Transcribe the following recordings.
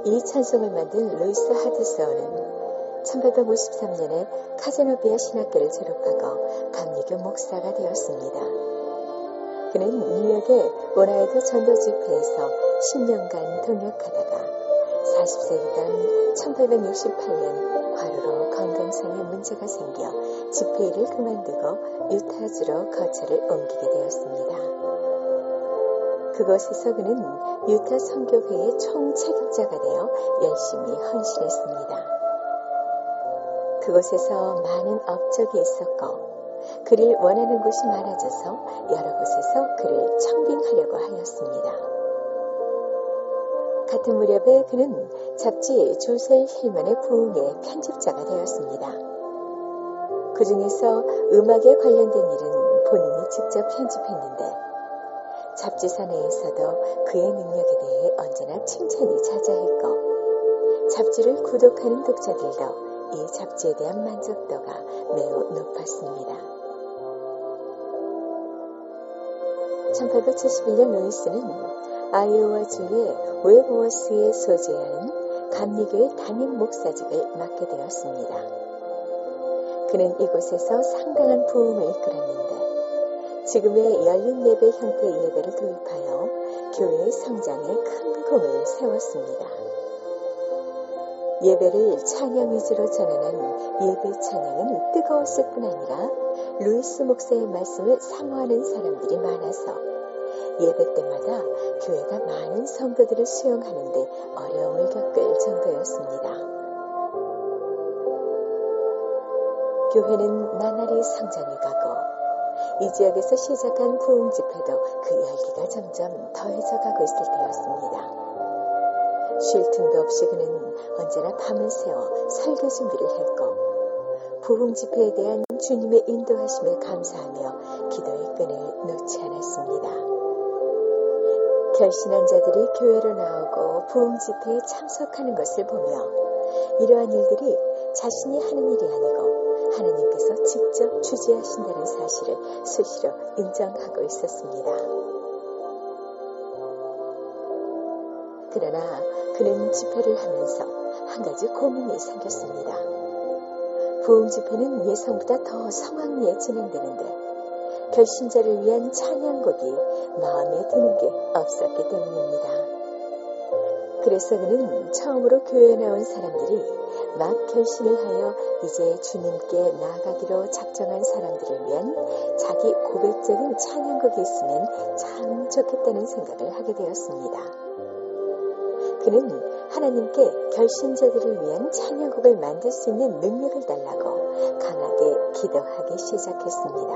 이 찬송을 만든 루이스 하드서어는 1853년에 카제노비아 신학교를 졸업하고 감리교 목사가 되었습니다. 그는 뉴욕의 원아이드 전도 집회에서 10년간 동역하다가 40세이던 1868년 과로로 건강상에 문제가 생겨 집회 일을 그만두고 유타주로 거처를 옮기게 되었습니다. 그곳에서 그는 유타 선교회의 총책임자가 되어 열심히 헌신했습니다. 그곳에서 많은 업적이 있었고 그를 원하는 곳이 많아져서 여러 곳에서 그를 청빙하려고 하였습니다. 같은 무렵에 그는 잡지 조셀 힐만의 부흥의 편집자가 되었습니다. 그 중에서 음악에 관련된 일은 본인이 직접 편집했는데 잡지사 내에서도 그의 능력에 대해 언제나 칭찬이 자자했고 잡지를 구독하는 독자들도 이 잡지에 대한 만족도가 매우 높았습니다. 1871년 루이스는 아이오와주의 웨브워스에 소재하는 감리교의 담임 목사직을 맡게 되었습니다. 그는 이곳에서 상당한 부흥을 이끌었는데 지금의 열린 예배 형태의 예배를 도입하여 교회의 성장에 큰 공을 세웠습니다. 예배를 찬양 위주로 전환한 예배 찬양은 뜨거웠을 뿐 아니라 루이스 목사의 말씀을 사모하는 사람들이 많아서 예배 때마다 교회가 많은 성도들을 수용하는 데 어려움을 겪을 정도였습니다. 교회는 나날이 성장해가고 이 지역에서 시작한 부흥 집회도 그 열기가 점점 더해져 가고 있을 때였습니다. 쉴 틈도 없이 그는 언제나 밤을 새워 설교 준비를 했고 부흥 집회에 대한 주님의 인도하심에 감사하며 기도의 끈을 놓지 않았습니다. 결신한 자들이 교회로 나오고 부흥 집회에 참석하는 것을 보며 이러한 일들이 자신이 하는 일이 아니고 하나님께서 직접 주재하신다는 사실을 수시로 인정하고 있었습니다. 그러나 그는 집회를 하면서 한 가지 고민이 생겼습니다. 부흥 집회는 예상보다 더 성황리에 진행되는데 결신자를 위한 찬양곡이 마음에 드는 게 없었기 때문입니다. 그래서 그는 처음으로 교회에 나온 사람들이 막 결신을 하여 이제 주님께 나아가기로 작정한 사람들을 위한 자기 고백적인 찬양곡이 있으면 참 좋겠다는 생각을 하게 되었습니다. 그는 하나님께 결신자들을 위한 찬양곡을 만들 수 있는 능력을 달라고 강하게 기도하기 시작했습니다.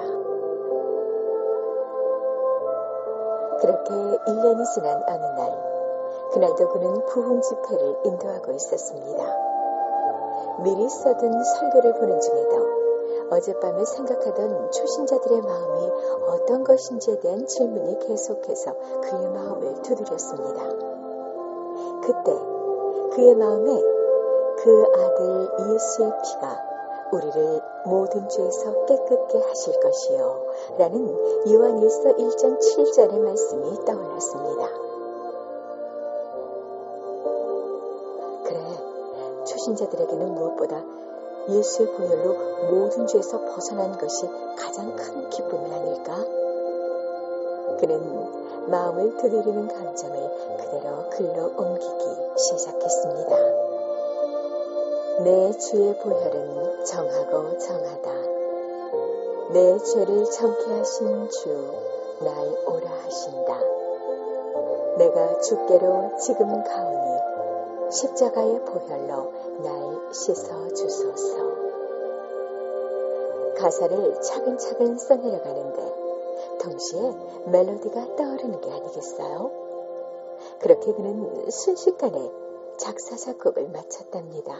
그렇게 1년이 지난 어느 날, 그날도 그는 부흥 집회를 인도하고 있었습니다. 미리 써둔 설교를 보는 중에도 어젯밤에 생각하던 초신자들의 마음이 어떤 것인지에 대한 질문이 계속해서 그의 마음을 두드렸습니다. 그때 그의 마음에 그 아들 예수의 피가 우리를 모든 죄에서 깨끗게 하실 것이요 라는 요한일서 1장 7절의 말씀이 떠올랐습니다. 그래, 초신자들에게는 무엇보다 예수의 보혈로 모든 죄에서 벗어난 것이 가장 큰 기쁨이 아닐까? 그는 마음을 두드리는 감정을 그대로 글로 옮기기 시작했습니다. 내 주의 보혈은 정하고 정하다. 내 죄를 정케 하신 주, 날 오라 하신다. 내가 주께로 지금 가오니 십자가의 보혈로 날 씻어 주소서. 가사를 차근차근 써내려가는데 동시에 멜로디가 떠오르는 게 아니겠어요? 그렇게 그는 순식간에 작사 작곡을 마쳤답니다.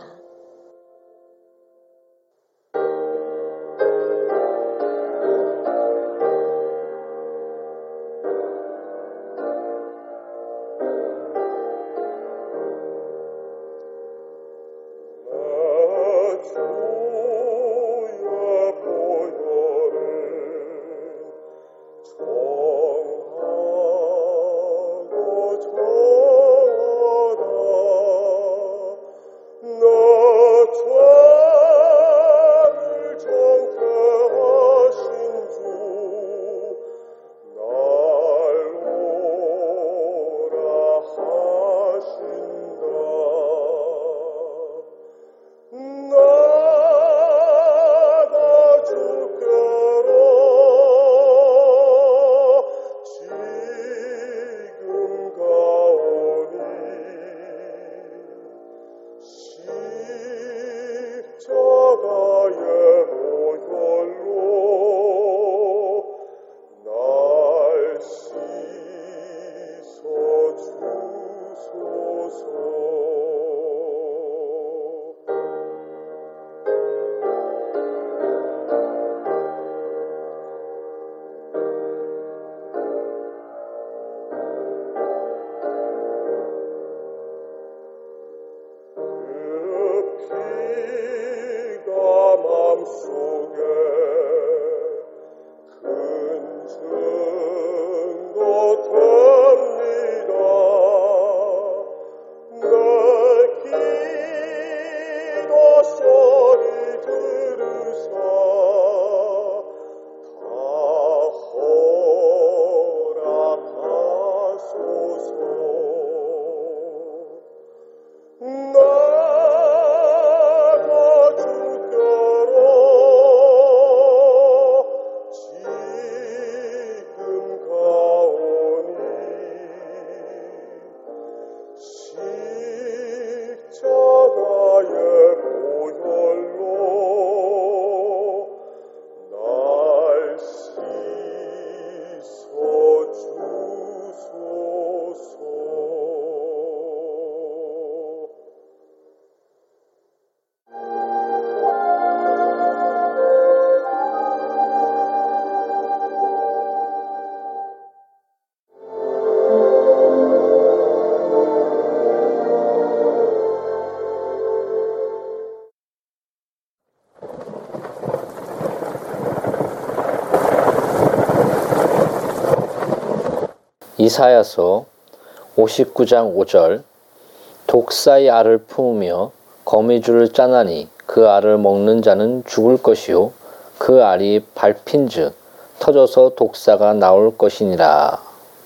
이사야서 59장 5절 독사의 알을 품으며 거미줄을 짜나니 그 알을 먹는 자는 죽을 것이요 그 알이 밟힌즉 터져서 독사가 나올 것이니라.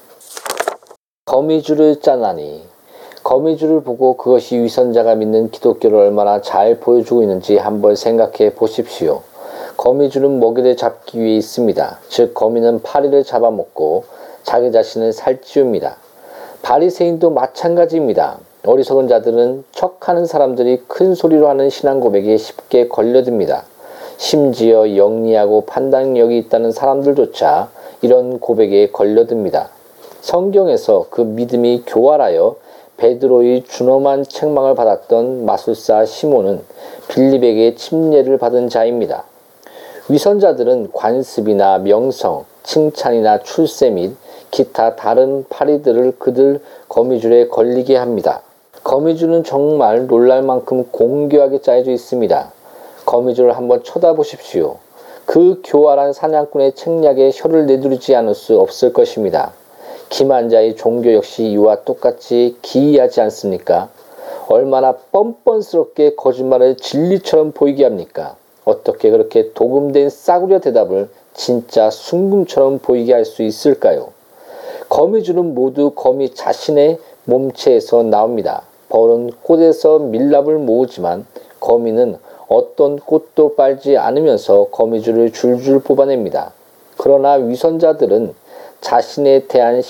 거미줄을 짜나니, 거미줄을 보고 그것이 위선자가 믿는 기독교를 얼마나 잘 보여주고 있는지 한번 생각해 보십시오. 거미줄은 먹이를 잡기 위해 있습니다. 즉 거미는 파리를 잡아먹고 자기 자신을 살찌웁니다. 바리새인도 마찬가지입니다. 어리석은 자들은 척하는 사람들이 큰 소리로 하는 신앙 고백에 쉽게 걸려듭니다. 심지어 영리하고 판단력이 있다는 사람들조차 이런 고백에 걸려듭니다. 성경에서 그 믿음이 교활하여 베드로의 준엄한 책망을 받았던 마술사 시몬은 빌립에게 침례를 받은 자입니다. 위선자들은 관습이나 명성, 칭찬이나 출세 및 기타 다른 파리들을 그들 거미줄에 걸리게 합니다. 거미줄은 정말 놀랄 만큼 공교하게 짜여져 있습니다. 거미줄을 한번 쳐다보십시오. 그 교활한 사냥꾼의 책략에 혀를 내두르지 않을 수 없을 것입니다. 기만자의 종교 역시 이와 똑같이 기이하지 않습니까? 얼마나 뻔뻔스럽게 거짓말을 진리처럼 보이게 합니까? 어떻게 그렇게 도금된 싸구려 대답을 진짜 순금처럼 보이게 할 수 있을까요? 거미줄은 모두 거미 자신의 몸체에서 나옵니다. 벌은 꽃에서 밀랍을 모으지만 거미는 어떤 꽃도 빨지 않으면서 거미줄을 줄줄 뽑아냅니다. 그러나 위선자들은 자신에 대한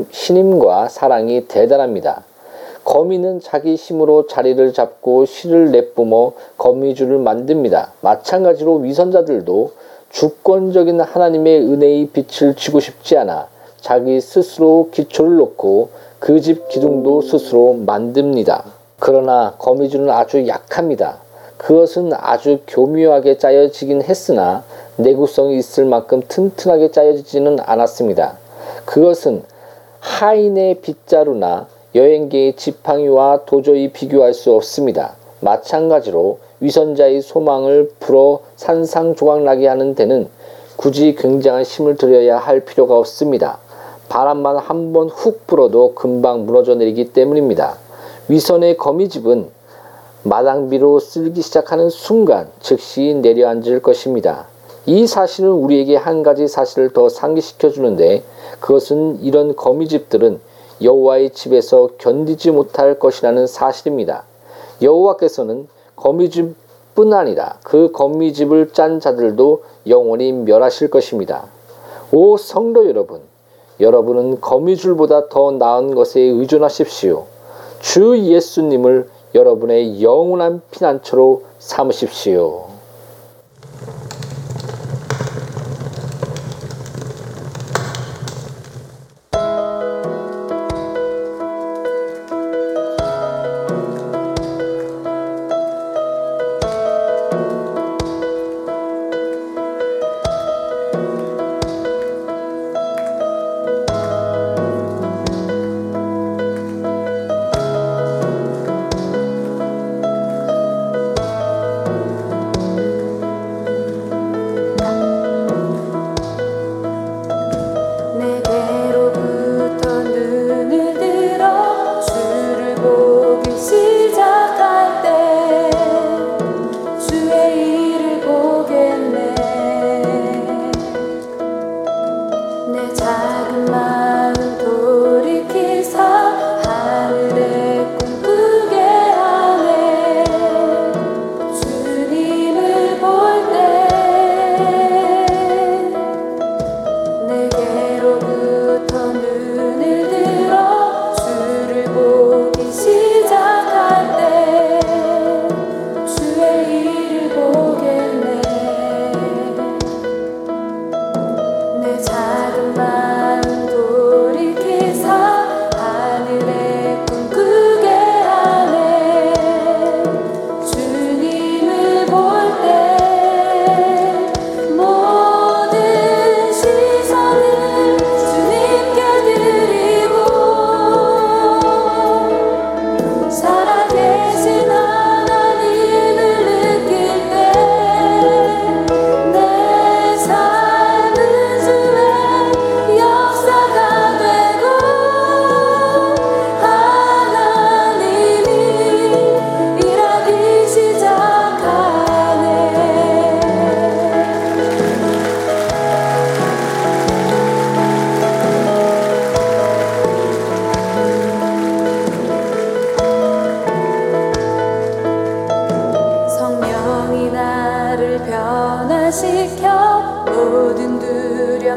신임과 사랑이 대단합니다. 거미는 자기 힘으로 자리를 잡고 실을 내뿜어 거미줄을 만듭니다. 마찬가지로 위선자들도 주권적인 하나님의 은혜의 빛을 쥐고 싶지 않아 자기 스스로 기초를 놓고 그 집 기둥도 스스로 만듭니다. 그러나 거미줄은 아주 약합니다. 그것은 아주 교묘하게 짜여지긴 했으나 내구성이 있을 만큼 튼튼하게 짜여지지는 않았습니다. 그것은 하인의 빗자루나 여행객의 지팡이와 도저히 비교할 수 없습니다. 마찬가지로 위선자의 소망을 불어 산상조각나게 하는 데는 굳이 굉장한 힘을 들여야 할 필요가 없습니다. 바람만 한번 훅 불어도 금방 무너져 내리기 때문입니다. 위선의 거미집은 마당비로 쓸기 시작하는 순간 즉시 내려앉을 것입니다. 이 사실은 우리에게 한 가지 사실을 더 상기시켜 주는데 그것은 이런 거미집들은 여호와의 집에서 견디지 못할 것이라는 사실입니다. 여호와께서는 거미집뿐 아니라 그 거미집을 짠 자들도 영원히 멸하실 것입니다. 오 성도 여러분, 여러분은 거미줄보다 더 나은 것에 의존하십시오. 주 예수님을 여러분의 영원한 피난처로 삼으십시오.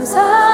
감사